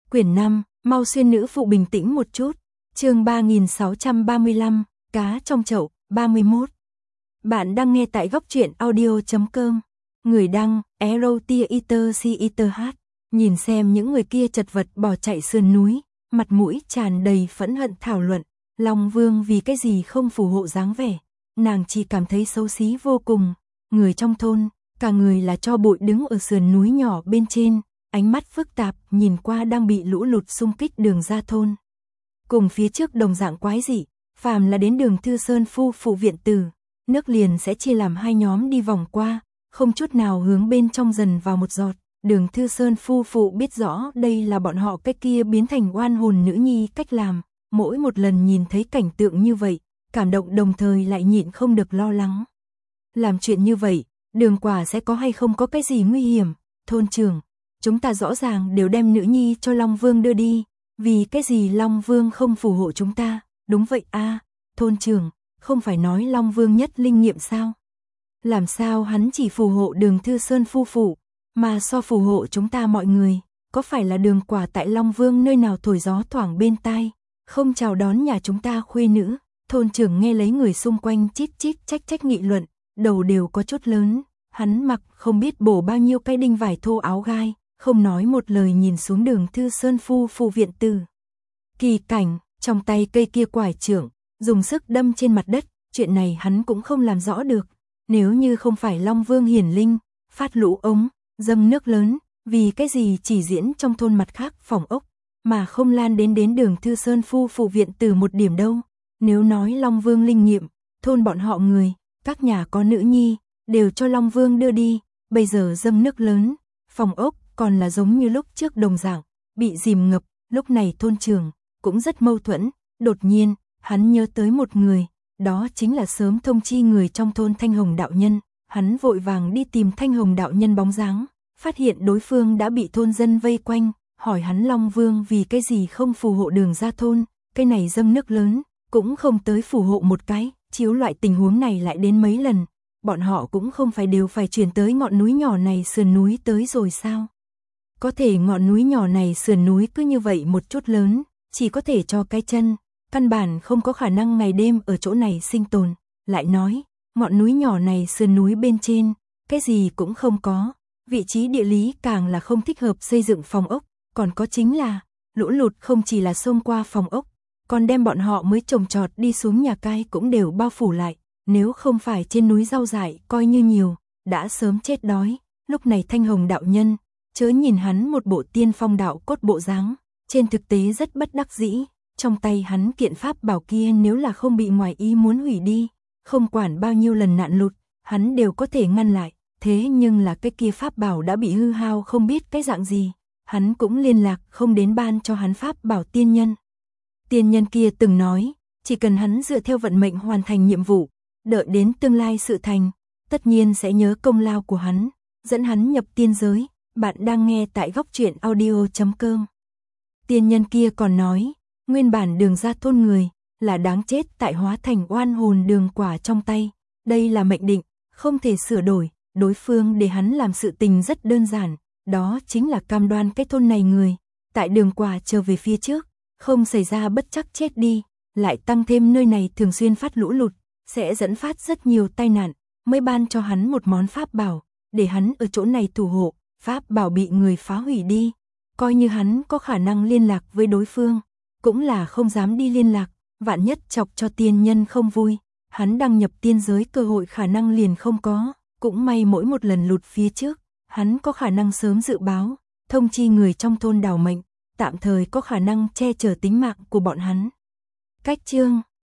Quyển 5, mau xuyên nữ phụ bình tĩnh một chút. Chương 3635, cá trong chậu, 31. Bạn đang nghe tại góc truyện audio.com. Người đăng, Erotiater. Nhìn xem những người kia chật vật bỏ chạy sườn núi, mặt mũi tràn đầy phẫn hận thảo luận, Long Vương vì cái gì không phù hộ dáng vẻ, nàng chỉ cảm thấy xấu xí vô cùng. Người trong thôn, cả người là tro bụi đứng ở sườn núi nhỏ bên trên, ánh mắt phức tạp nhìn qua đang bị lũ lụt xung kích đường ra thôn. Cùng phía trước đồng dạng quái dị, phàm là đến đường Thư Sơn phu phụ viện tử, nước liền sẽ chia làm hai nhóm đi vòng qua, không chút nào hướng bên trong dần vào một giọt. Đường Thư Sơn phu phụ biết rõ đây là bọn họ cái kia biến thành oan hồn nữ nhi cách làm, mỗi một lần nhìn thấy cảnh tượng như vậy, cảm động đồng thời lại nhịn không được lo lắng. Làm chuyện như vậy, đường quả sẽ có hay không có cái gì nguy hiểm? Thôn trưởng, chúng ta rõ ràng đều đem nữ nhi cho Long Vương đưa đi, vì cái gì Long Vương không phù hộ chúng ta? Đúng vậy a, thôn trưởng, không phải nói Long Vương nhất linh nghiệm sao? Làm sao hắn chỉ phù hộ đường Thư Sơn phu phụ, mà so phù hộ chúng ta mọi người? Có phải là đường quả tại Long Vương nơi nào thổi gió thoảng bên tai, không chào đón nhà chúng ta khuê nữ? Thôn trưởng nghe lấy người xung quanh chít chít trách trách nghị luận, đầu đều có chút lớn, hắn mặc không biết bổ bao nhiêu cái đinh vải thô áo gai, không nói một lời nhìn xuống đường Thư Sơn phu phụ viện tử. Kỳ cảnh, trong tay cây kia quải trưởng, dùng sức đâm trên mặt đất, chuyện này hắn cũng không làm rõ được. Nếu như không phải Long Vương hiển linh, phát lũ ống, dâng nước lớn, vì cái gì chỉ diễn trong thôn mặt khác phòng ốc, mà không lan đến đường Thư Sơn phu phụ viện tử một điểm đâu. Nếu nói Long Vương linh nghiệm, thôn bọn họ người, các nhà có nữ nhi, đều cho Long Vương đưa đi, bây giờ dâng nước lớn, phòng ốc còn là giống như lúc trước đồng dạng, bị dìm ngập. Lúc này thôn trưởng cũng rất mâu thuẫn, đột nhiên, hắn nhớ tới một người, đó chính là sớm thông chi người trong thôn Thanh Hồng đạo nhân. Hắn vội vàng đi tìm Thanh Hồng đạo nhân bóng dáng, phát hiện đối phương đã bị thôn dân vây quanh, hỏi hắn Long Vương vì cái gì không phù hộ đường ra thôn, cái này dâng nước lớn, cũng không tới phù hộ một cái, chiếu loại tình huống này lại đến mấy lần, bọn họ cũng không phải đều phải chuyển tới ngọn núi nhỏ này sườn núi tới rồi sao? Có thể ngọn núi nhỏ này sườn núi cứ như vậy một chút lớn, chỉ có thể cho cái chân, căn bản không có khả năng ngày đêm ở chỗ này sinh tồn. Lại nói, ngọn núi nhỏ này sườn núi bên trên, cái gì cũng không có, vị trí địa lý càng là không thích hợp xây dựng phòng ốc, còn có chính là, lũ lụt không chỉ là xông qua phòng ốc, còn đem bọn họ mới trồng trọt đi xuống nhà cai cũng đều bao phủ lại, nếu không phải trên núi rau dại coi như nhiều, đã sớm chết đói. Lúc này Thanh Hồng đạo nhân, chớ nhìn hắn một bộ tiên phong đạo cốt bộ dáng, trên thực tế rất bất đắc dĩ, trong tay hắn kiện pháp bảo kia nếu là không bị ngoài ý muốn hủy đi, không quản bao nhiêu lần nạn lụt, hắn đều có thể ngăn lại, thế nhưng là cái kia pháp bảo đã bị hư hao không biết cái dạng gì, hắn cũng liên lạc không đến ban cho hắn pháp bảo tiên nhân. Tiên nhân kia từng nói, chỉ cần hắn dựa theo vận mệnh hoàn thành nhiệm vụ, đợi đến tương lai sự thành, tất nhiên sẽ nhớ công lao của hắn, dẫn hắn nhập tiên giới. Bạn đang nghe tại góc truyện audio.com. Tiên nhân kia còn nói, nguyên bản đường ra thôn người, là đáng chết tại hóa thành oan hồn đường quả trong tay. Đây là mệnh định, không thể sửa đổi, đối phương để hắn làm sự tình rất đơn giản, đó chính là cam đoan cái thôn này người, tại đường quả trở về phía trước, không xảy ra bất trắc chết đi, lại tăng thêm nơi này thường xuyên phát lũ lụt, sẽ dẫn phát rất nhiều tai nạn, mới ban cho hắn một món pháp bảo, để hắn ở chỗ này thủ hộ. Pháp bảo bị người phá hủy đi, coi như hắn có khả năng liên lạc với đối phương, cũng là không dám đi liên lạc, vạn nhất chọc cho tiên nhân không vui, hắn đăng nhập tiên giới cơ hội khả năng liền không có, cũng may mỗi một lần lụt phía trước, hắn có khả năng sớm dự báo, thông chi người trong thôn đào mệnh, tạm thời có khả năng che chở tính mạng của bọn hắn. Cách chương